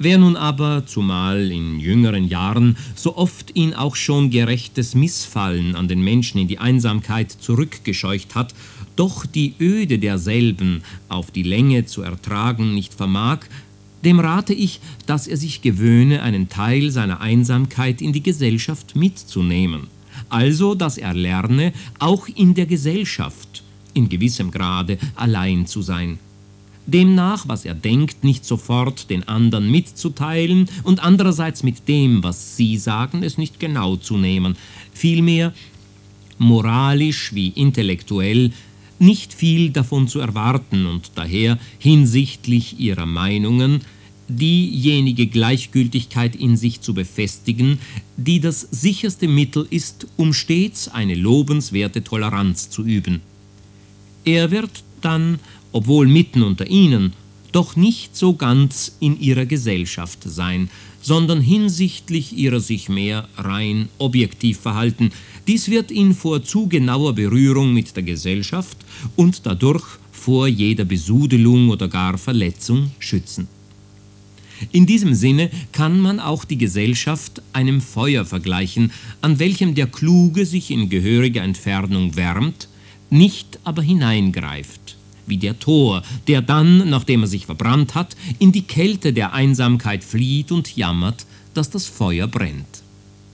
Wer nun aber, zumal in jüngeren Jahren, so oft ihn auch schon gerechtes Missfallen an den Menschen in die Einsamkeit zurückgescheucht hat, doch die Öde derselben auf die Länge zu ertragen nicht vermag, dem rate ich, dass er sich gewöhne, einen Teil seiner Einsamkeit in die Gesellschaft mitzunehmen. Also, dass er lerne, auch in der Gesellschaft in gewissem Grade allein zu sein. Demnach, was er denkt, nicht sofort den anderen mitzuteilen und andererseits mit dem, was sie sagen, es nicht genau zu nehmen. Vielmehr, moralisch wie intellektuell, nicht viel davon zu erwarten und daher hinsichtlich ihrer Meinungen diejenige Gleichgültigkeit in sich zu befestigen, die das sicherste Mittel ist, um stets eine lobenswerte Toleranz zu üben. Er wird dann, obwohl mitten unter ihnen, doch nicht so ganz in ihrer Gesellschaft sein, sondern hinsichtlich ihrer sich mehr rein objektiv verhalten. Dies wird ihn vor zu genauer Berührung mit der Gesellschaft und dadurch vor jeder Besudelung oder gar Verletzung schützen. In diesem Sinne kann man auch die Gesellschaft einem Feuer vergleichen, an welchem der Kluge sich in gehöriger Entfernung wärmt, nicht aber hineingreift, wie der Tor, der dann, nachdem er sich verbrannt hat, in die Kälte der Einsamkeit flieht und jammert, dass das Feuer brennt.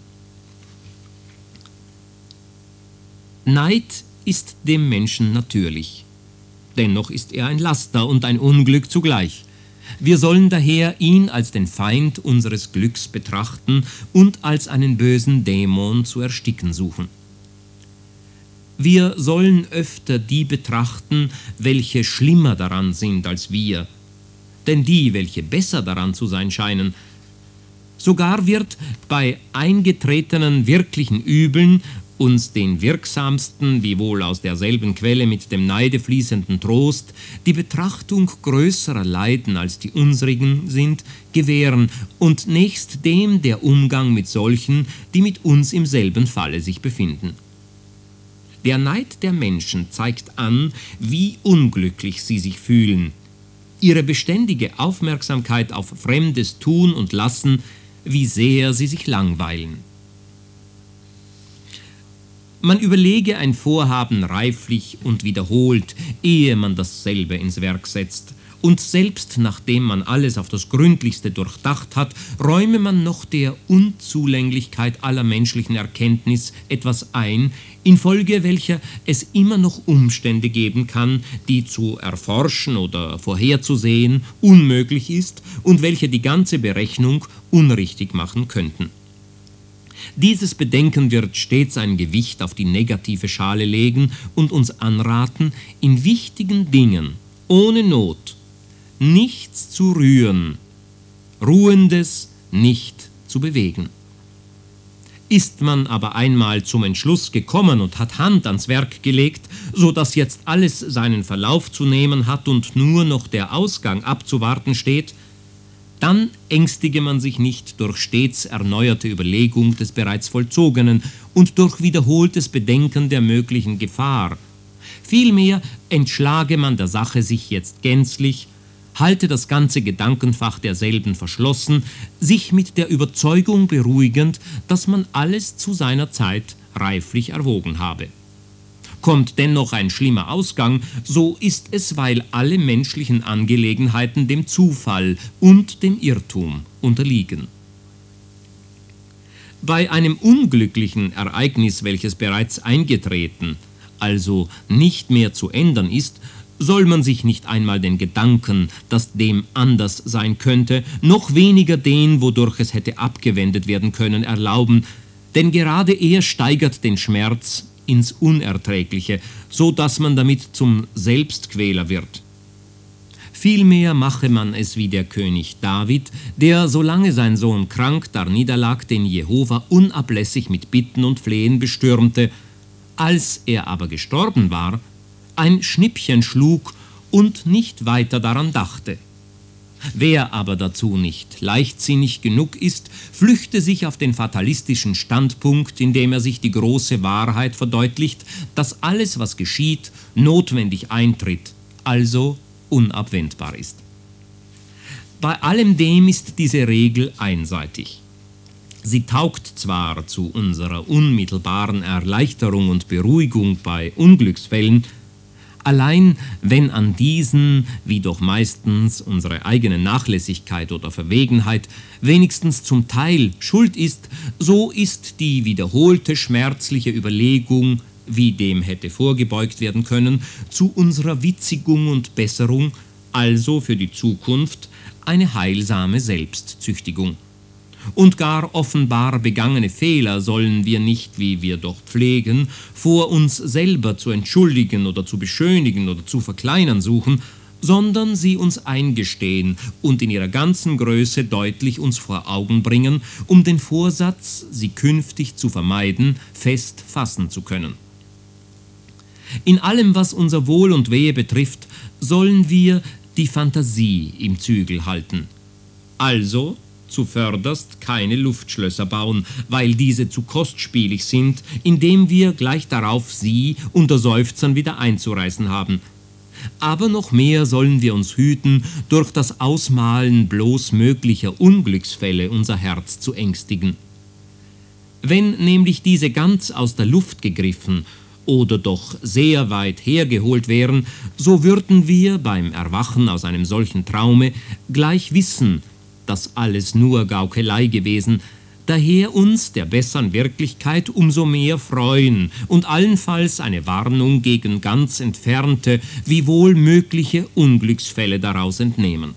Neid ist dem Menschen natürlich. Dennoch ist er ein Laster und ein Unglück zugleich. Wir sollen daher ihn als den Feind unseres Glücks betrachten und als einen bösen Dämon zu ersticken suchen. Wir sollen öfter die betrachten, welche schlimmer daran sind als wir, denn die, welche besser daran zu sein scheinen. Sogar wird bei eingetretenen wirklichen Übeln uns den wirksamsten, wiewohl aus derselben Quelle mit dem Neide fließenden Trost, die Betrachtung größerer Leiden als die unsrigen sind, gewähren und nächst dem der Umgang mit solchen, die mit uns im selben Falle sich befinden. Der Neid der Menschen zeigt an, wie unglücklich sie sich fühlen. Ihre beständige Aufmerksamkeit auf fremdes Tun und Lassen, wie sehr sie sich langweilen. Man überlege ein Vorhaben reiflich und wiederholt, ehe man dasselbe ins Werk setzt. Und selbst nachdem man alles auf das Gründlichste durchdacht hat, räume man noch der Unzulänglichkeit aller menschlichen Erkenntnis etwas ein, infolge welcher es immer noch Umstände geben kann, die zu erforschen oder vorherzusehen unmöglich ist und welche die ganze Berechnung unrichtig machen könnten. Dieses Bedenken wird stets ein Gewicht auf die negative Schale legen und uns anraten, in wichtigen Dingen, ohne Not, nichts zu rühren, Ruhendes nicht zu bewegen. Ist man aber einmal zum Entschluss gekommen und hat Hand ans Werk gelegt, so dass jetzt alles seinen Verlauf zu nehmen hat und nur noch der Ausgang abzuwarten steht, dann ängstige man sich nicht durch stets erneuerte Überlegung des bereits Vollzogenen und durch wiederholtes Bedenken der möglichen Gefahr. Vielmehr entschlage man der Sache sich jetzt gänzlich, halte das ganze Gedankenfach derselben verschlossen, sich mit der Überzeugung beruhigend, dass man alles zu seiner Zeit reiflich erwogen habe. Kommt dennoch ein schlimmer Ausgang, so ist es, weil alle menschlichen Angelegenheiten dem Zufall und dem Irrtum unterliegen. Bei einem unglücklichen Ereignis, welches bereits eingetreten, also nicht mehr zu ändern ist, soll man sich nicht einmal den Gedanken, dass dem anders sein könnte, noch weniger den, wodurch es hätte abgewendet werden können, erlauben, denn gerade er steigert den Schmerz ins Unerträgliche, so dass man damit zum Selbstquäler wird. Vielmehr mache man es wie der König David, der, solange sein Sohn krank darniederlag, den Jehova unablässig mit Bitten und Flehen bestürmte. Als er aber gestorben war, ein Schnippchen schlug und nicht weiter daran dachte. Wer aber dazu nicht leichtsinnig genug ist, flüchte sich auf den fatalistischen Standpunkt, indem er sich die große Wahrheit verdeutlicht, dass alles, was geschieht, notwendig eintritt, also unabwendbar ist. Bei allem dem ist diese Regel einseitig. Sie taugt zwar zu unserer unmittelbaren Erleichterung und Beruhigung bei Unglücksfällen, allein wenn an diesen, wie doch meistens unsere eigene Nachlässigkeit oder Verwegenheit, wenigstens zum Teil Schuld ist, so ist die wiederholte schmerzliche Überlegung, wie dem hätte vorgebeugt werden können, zu unserer Witzigung und Besserung, also für die Zukunft, eine heilsame Selbstzüchtigung. Und gar offenbar begangene Fehler sollen wir nicht, wie wir doch pflegen, vor uns selber zu entschuldigen oder zu beschönigen oder zu verkleinern suchen, sondern sie uns eingestehen und in ihrer ganzen Größe deutlich uns vor Augen bringen, um den Vorsatz, sie künftig zu vermeiden, fest fassen zu können. In allem, was unser Wohl und Wehe betrifft, sollen wir die Fantasie im Zügel halten. Also zuvörderst keine Luftschlösser bauen, weil diese zu kostspielig sind, indem wir gleich darauf sie unter Seufzern wieder einzureißen haben. Aber noch mehr sollen wir uns hüten, durch das Ausmalen bloß möglicher Unglücksfälle unser Herz zu ängstigen. Wenn nämlich diese ganz aus der Luft gegriffen oder doch sehr weit hergeholt wären, so würden wir beim Erwachen aus einem solchen Traume gleich wissen, dass alles nur Gaukelei gewesen, daher uns der bessern Wirklichkeit umso mehr freuen und allenfalls eine Warnung gegen ganz entfernte, wiewohl mögliche Unglücksfälle daraus entnehmen.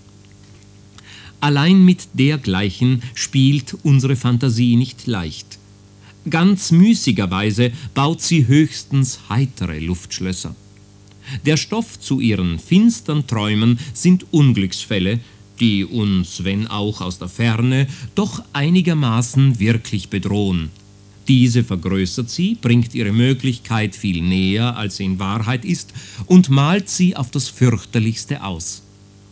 Allein mit dergleichen spielt unsere Fantasie nicht leicht. Ganz müßigerweise baut sie höchstens heitere Luftschlösser. Der Stoff zu ihren finstern Träumen sind Unglücksfälle, die uns, wenn auch aus der Ferne, doch einigermaßen wirklich bedrohen. Diese vergrößert sie, bringt ihre Möglichkeit viel näher, als sie in Wahrheit ist, und malt sie auf das Fürchterlichste aus.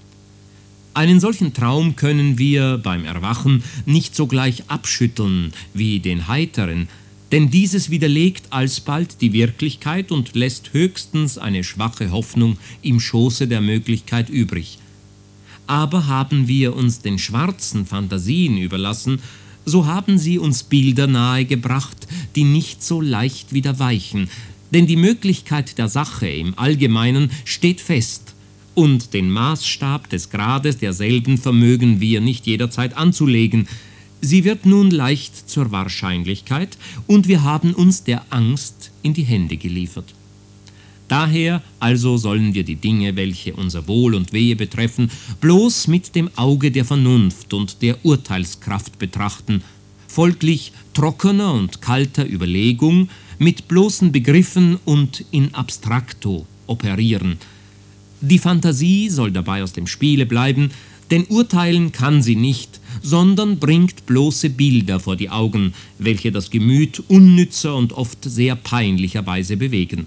Einen solchen Traum können wir beim Erwachen nicht sogleich abschütteln wie den heiteren, denn dieses widerlegt alsbald die Wirklichkeit und lässt höchstens eine schwache Hoffnung im Schoße der Möglichkeit übrig. Aber haben wir uns den schwarzen Fantasien überlassen, so haben sie uns Bilder nahegebracht, die nicht so leicht wieder weichen, denn die Möglichkeit der Sache im Allgemeinen steht fest, und den Maßstab des Grades derselben vermögen wir nicht jederzeit anzulegen. Sie wird nun leicht zur Wahrscheinlichkeit, und wir haben uns der Angst in die Hände geliefert. Daher also sollen wir die Dinge, welche unser Wohl und Wehe betreffen, bloß mit dem Auge der Vernunft und der Urteilskraft betrachten, folglich trockener und kalter Überlegung, mit bloßen Begriffen und in abstracto operieren. Die Fantasie soll dabei aus dem Spiele bleiben, denn urteilen kann sie nicht, sondern bringt bloße Bilder vor die Augen, welche das Gemüt unnützer und oft sehr peinlicherweise bewegen.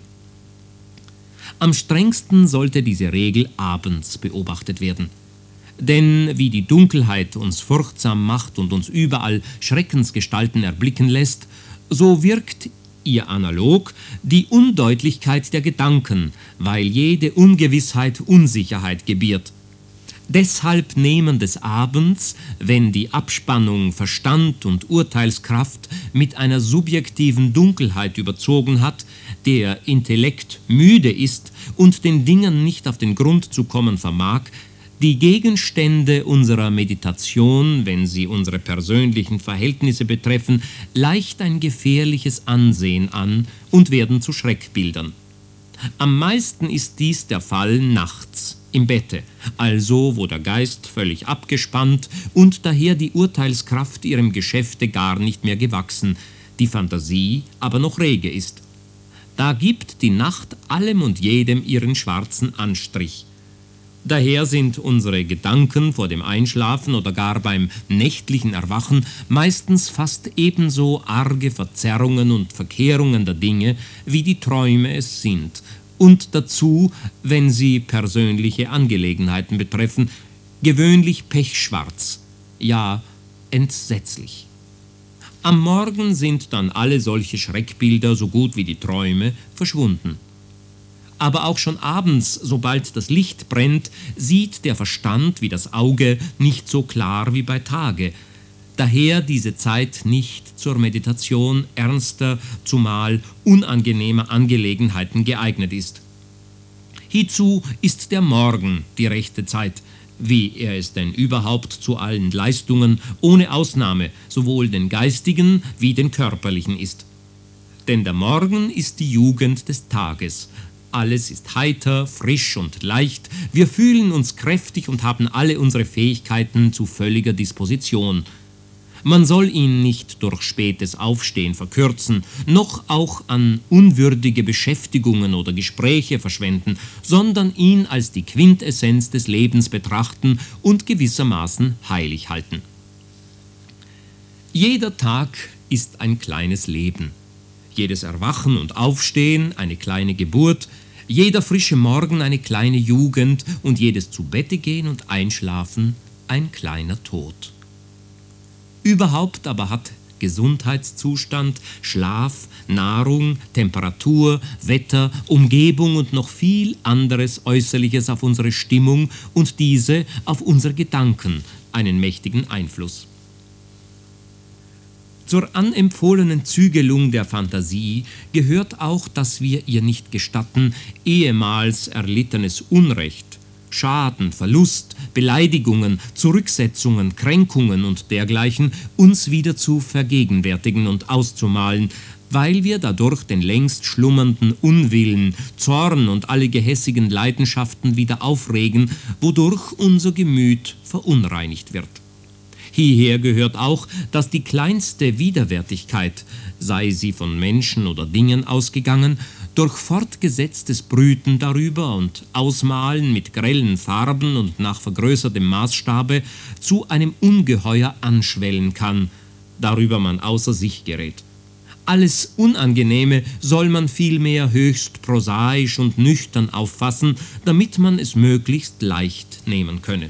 Am strengsten sollte diese Regel abends beobachtet werden. Denn wie die Dunkelheit uns furchtsam macht und uns überall Schreckensgestalten erblicken lässt, so wirkt ihr analog die Undeutlichkeit der Gedanken, weil jede Ungewissheit Unsicherheit gebiert. Deshalb nehmen des Abends, wenn die Abspannung Verstand und Urteilskraft mit einer subjektiven Dunkelheit überzogen hat, der Intellekt müde ist und den Dingen nicht auf den Grund zu kommen vermag, die Gegenstände unserer Meditation, wenn sie unsere persönlichen Verhältnisse betreffen, leicht ein gefährliches Ansehen an und werden zu Schreckbildern. Am meisten ist dies der Fall nachts, im Bette, also wo der Geist völlig abgespannt und daher die Urteilskraft ihrem Geschäfte gar nicht mehr gewachsen, die Fantasie aber noch rege ist. Da gibt die Nacht allem und jedem ihren schwarzen Anstrich. Daher sind unsere Gedanken vor dem Einschlafen oder gar beim nächtlichen Erwachen meistens fast ebenso arge Verzerrungen und Verkehrungen der Dinge, wie die Träume es sind, und dazu, wenn sie persönliche Angelegenheiten betreffen, gewöhnlich pechschwarz, ja entsetzlich. Am Morgen sind dann alle solche Schreckbilder, so gut wie die Träume, verschwunden. Aber auch schon abends, sobald das Licht brennt, sieht der Verstand wie das Auge nicht so klar wie bei Tage. Daher diese Zeit nicht zur Meditation ernster, zumal unangenehmer Angelegenheiten geeignet ist. Hierzu ist der Morgen die rechte Zeit, wie er es denn überhaupt zu allen Leistungen ohne Ausnahme sowohl den geistigen wie den körperlichen ist. Denn der Morgen ist die Jugend des Tages. Alles ist heiter, frisch und leicht, wir fühlen uns kräftig und haben alle unsere Fähigkeiten zu völliger Disposition. Man soll ihn nicht durch spätes Aufstehen verkürzen, noch auch an unwürdige Beschäftigungen oder Gespräche verschwenden, sondern ihn als die Quintessenz des Lebens betrachten und gewissermaßen heilig halten. Jeder Tag ist ein kleines Leben. Jedes Erwachen und Aufstehen eine kleine Geburt, jeder frische Morgen eine kleine Jugend und jedes Zu-Bette-Gehen und Einschlafen ein kleiner Tod. Überhaupt aber hat Gesundheitszustand, Schlaf, Nahrung, Temperatur, Wetter, Umgebung und noch viel anderes Äußerliches auf unsere Stimmung und diese auf unsere Gedanken einen mächtigen Einfluss. Zur anempfohlenen Zügelung der Fantasie gehört auch, dass wir ihr nicht gestatten, ehemals erlittenes Unrecht, Schaden, Verlust, Beleidigungen, Zurücksetzungen, Kränkungen und dergleichen uns wieder zu vergegenwärtigen und auszumalen, weil wir dadurch den längst schlummernden Unwillen, Zorn und alle gehässigen Leidenschaften wieder aufregen, wodurch unser Gemüt verunreinigt wird. Hierher gehört auch, dass die kleinste Widerwärtigkeit, sei sie von Menschen oder Dingen ausgegangen, durch fortgesetztes Brüten darüber und Ausmalen mit grellen Farben und nach vergrößertem Maßstabe zu einem Ungeheuer anschwellen kann, darüber man außer sich gerät. Alles Unangenehme soll man vielmehr höchst prosaisch und nüchtern auffassen, damit man es möglichst leicht nehmen könne.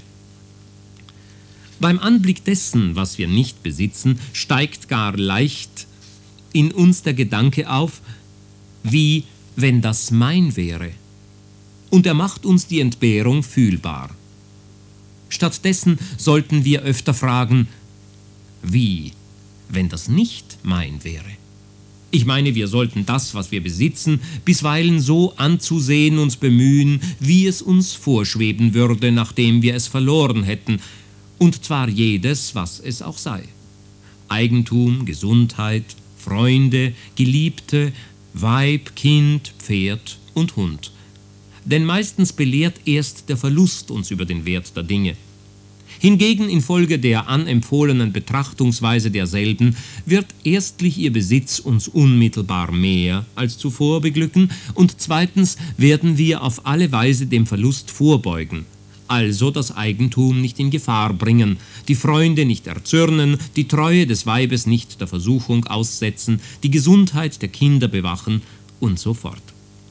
Beim Anblick dessen, was wir nicht besitzen, steigt gar leicht in uns der Gedanke auf, wie wenn das mein wäre. Und er macht uns die Entbehrung fühlbar. Stattdessen sollten wir öfter fragen, wie, wenn das nicht mein wäre? Ich meine, wir sollten das, was wir besitzen, bisweilen so anzusehen uns bemühen, wie es uns vorschweben würde, nachdem wir es verloren hätten, und zwar jedes, was es auch sei. Eigentum, Gesundheit, Freunde, Geliebte, Weib, Kind, Pferd und Hund. Denn meistens belehrt erst der Verlust uns über den Wert der Dinge. Hingegen infolge der anempfohlenen Betrachtungsweise derselben wird erstlich ihr Besitz uns unmittelbar mehr als zuvor beglücken und zweitens werden wir auf alle Weise dem Verlust vorbeugen, also das Eigentum nicht in Gefahr bringen, die Freunde nicht erzürnen, die Treue des Weibes nicht der Versuchung aussetzen, die Gesundheit der Kinder bewachen und so fort.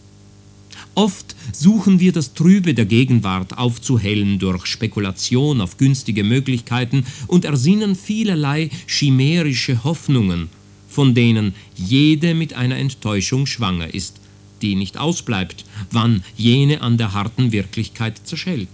Oft suchen wir das Trübe der Gegenwart aufzuhellen durch Spekulation auf günstige Möglichkeiten und ersinnen vielerlei chimärische Hoffnungen, von denen jede mit einer Enttäuschung schwanger ist, die nicht ausbleibt, wann jene an der harten Wirklichkeit zerschellt.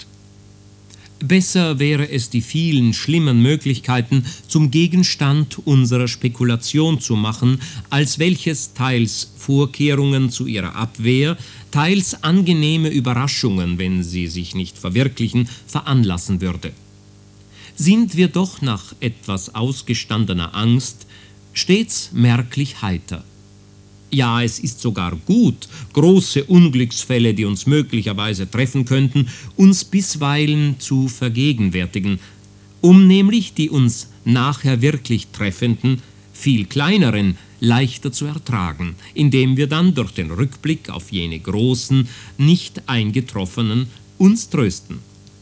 Besser wäre es, die vielen schlimmen Möglichkeiten zum Gegenstand unserer Spekulation zu machen, als welches teils Vorkehrungen zu ihrer Abwehr, teils angenehme Überraschungen, wenn sie sich nicht verwirklichen, veranlassen würde. Sind wir doch nach etwas ausgestandener Angst stets merklich heiter. Ja, es ist sogar gut, große Unglücksfälle, die uns möglicherweise treffen könnten, uns bisweilen zu vergegenwärtigen, um nämlich die uns nachher wirklich treffenden, viel kleineren, leichter zu ertragen, indem wir dann durch den Rückblick auf jene großen, nicht eingetroffenen uns trösten.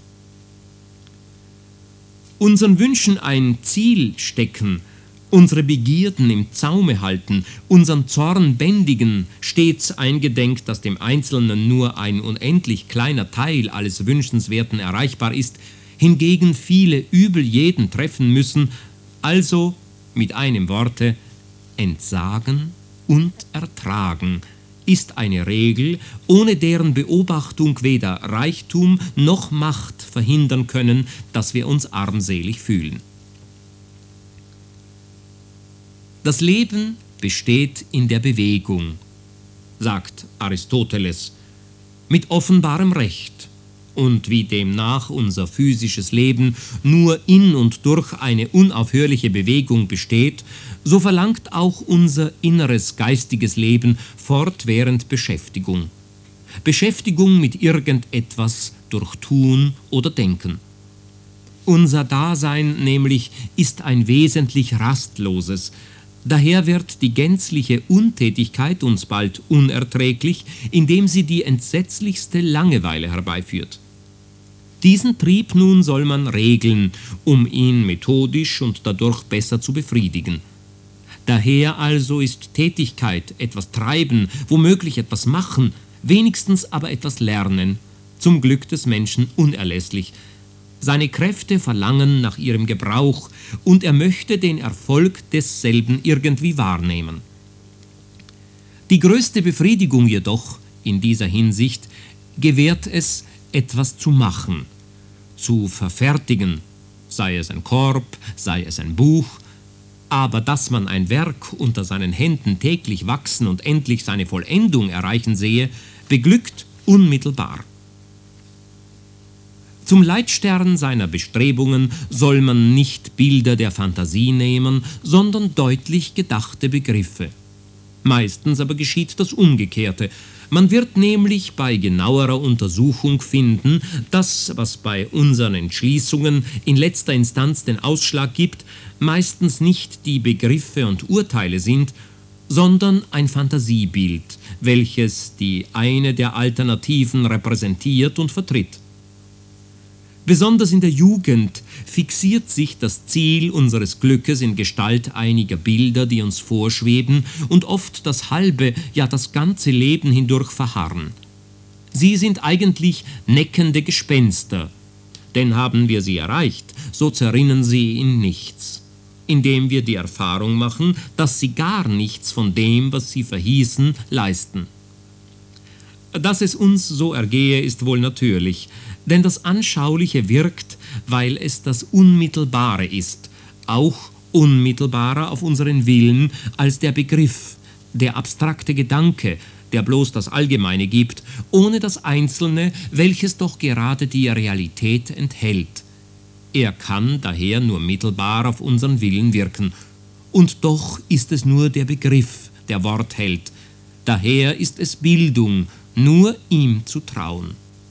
Unseren Wünschen ein Ziel stecken, unsere Begierden im Zaume halten, unseren Zorn bändigen, stets eingedenk, dass dem Einzelnen nur ein unendlich kleiner Teil alles Wünschenswerten erreichbar ist, hingegen viele Übel jeden treffen müssen, also mit einem Worte entsagen und ertragen, ist eine Regel, ohne deren Beobachtung weder Reichtum noch Macht verhindern können, dass wir uns armselig fühlen. Das Leben besteht in der Bewegung, sagt Aristoteles, mit offenbarem Recht. Und wie demnach unser physisches Leben nur in und durch eine unaufhörliche Bewegung besteht, so verlangt auch unser inneres geistiges Leben fortwährend Beschäftigung. Beschäftigung mit irgendetwas durch Tun oder Denken. Unser Dasein nämlich ist ein wesentlich rastloses. Daher wird die gänzliche Untätigkeit uns bald unerträglich, indem sie die entsetzlichste Langeweile herbeiführt. Diesen Trieb nun soll man regeln, um ihn methodisch und dadurch besser zu befriedigen. Daher also ist Tätigkeit, etwas treiben, womöglich etwas machen, wenigstens aber etwas lernen, zum Glück des Menschen unerlässlich. Seine Kräfte verlangen nach ihrem Gebrauch, und er möchte den Erfolg desselben irgendwie wahrnehmen. Die größte Befriedigung jedoch in dieser Hinsicht gewährt es, etwas zu machen, zu verfertigen, sei es ein Korb, sei es ein Buch, aber dass man ein Werk unter seinen Händen täglich wachsen und endlich seine Vollendung erreichen sehe, beglückt unmittelbar. Zum Leitstern seiner Bestrebungen soll man nicht Bilder der Fantasie nehmen, sondern deutlich gedachte Begriffe. Meistens aber geschieht das Umgekehrte. Man wird nämlich bei genauerer Untersuchung finden, dass, was bei unseren Entschließungen in letzter Instanz den Ausschlag gibt, meistens nicht die Begriffe und Urteile sind, sondern ein Fantasiebild, welches die eine der Alternativen repräsentiert und vertritt. Besonders in der Jugend fixiert sich das Ziel unseres Glückes in Gestalt einiger Bilder, die uns vorschweben und oft das halbe, ja das ganze Leben hindurch verharren. Sie sind eigentlich neckende Gespenster, denn haben wir sie erreicht, so zerrinnen sie in nichts, indem wir die Erfahrung machen, dass sie gar nichts von dem, was sie verhießen, leisten. Dass es uns so ergehe, ist wohl natürlich, denn das Anschauliche wirkt, weil es das Unmittelbare ist, auch unmittelbarer auf unseren Willen als der Begriff, der abstrakte Gedanke, der bloß das Allgemeine gibt, ohne das Einzelne, welches doch gerade die Realität enthält. Er kann daher nur mittelbar auf unseren Willen wirken. Und doch ist es nur der Begriff, der Wort hält. Daher ist es Bildung, nur ihm zu trauen.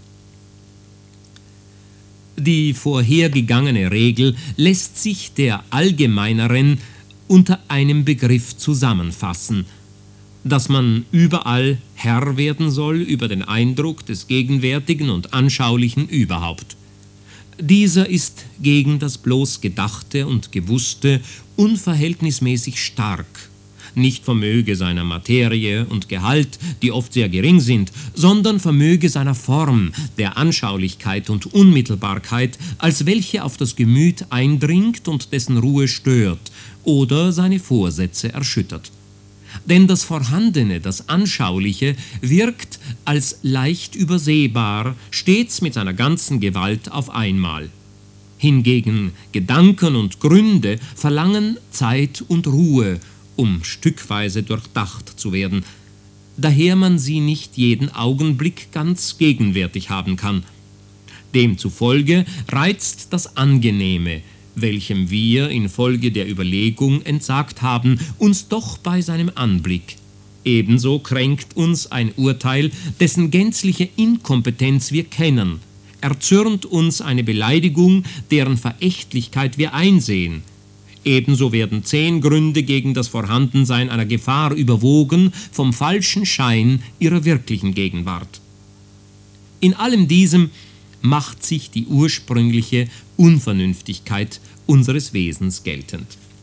Die vorhergegangene Regel lässt sich der allgemeineren unter einem Begriff zusammenfassen, dass man überall Herr werden soll über den Eindruck des Gegenwärtigen und Anschaulichen überhaupt. Dieser ist gegen das bloß Gedachte und Gewusste unverhältnismäßig stark, nicht vermöge seiner Materie und Gehalt, die oft sehr gering sind, sondern vermöge seiner Form, der Anschaulichkeit und Unmittelbarkeit, als welche auf das Gemüt eindringt und dessen Ruhe stört oder seine Vorsätze erschüttert. Denn das Vorhandene, das Anschauliche, wirkt als leicht übersehbar, stets mit seiner ganzen Gewalt auf einmal. Hingegen Gedanken und Gründe verlangen Zeit und Ruhe, um stückweise durchdacht zu werden, daher man sie nicht jeden Augenblick ganz gegenwärtig haben kann. Demzufolge reizt das Angenehme, welchem wir infolge der Überlegung entsagt haben, uns doch bei seinem Anblick. Ebenso kränkt uns ein Urteil, dessen gänzliche Inkompetenz wir kennen, erzürnt uns eine Beleidigung, deren Verächtlichkeit wir einsehen. Ebenso werden 10 Gründe gegen das Vorhandensein einer Gefahr überwogen vom falschen Schein ihrer wirklichen Gegenwart. In allem diesem macht sich die ursprüngliche Unvernünftigkeit unseres Wesens geltend.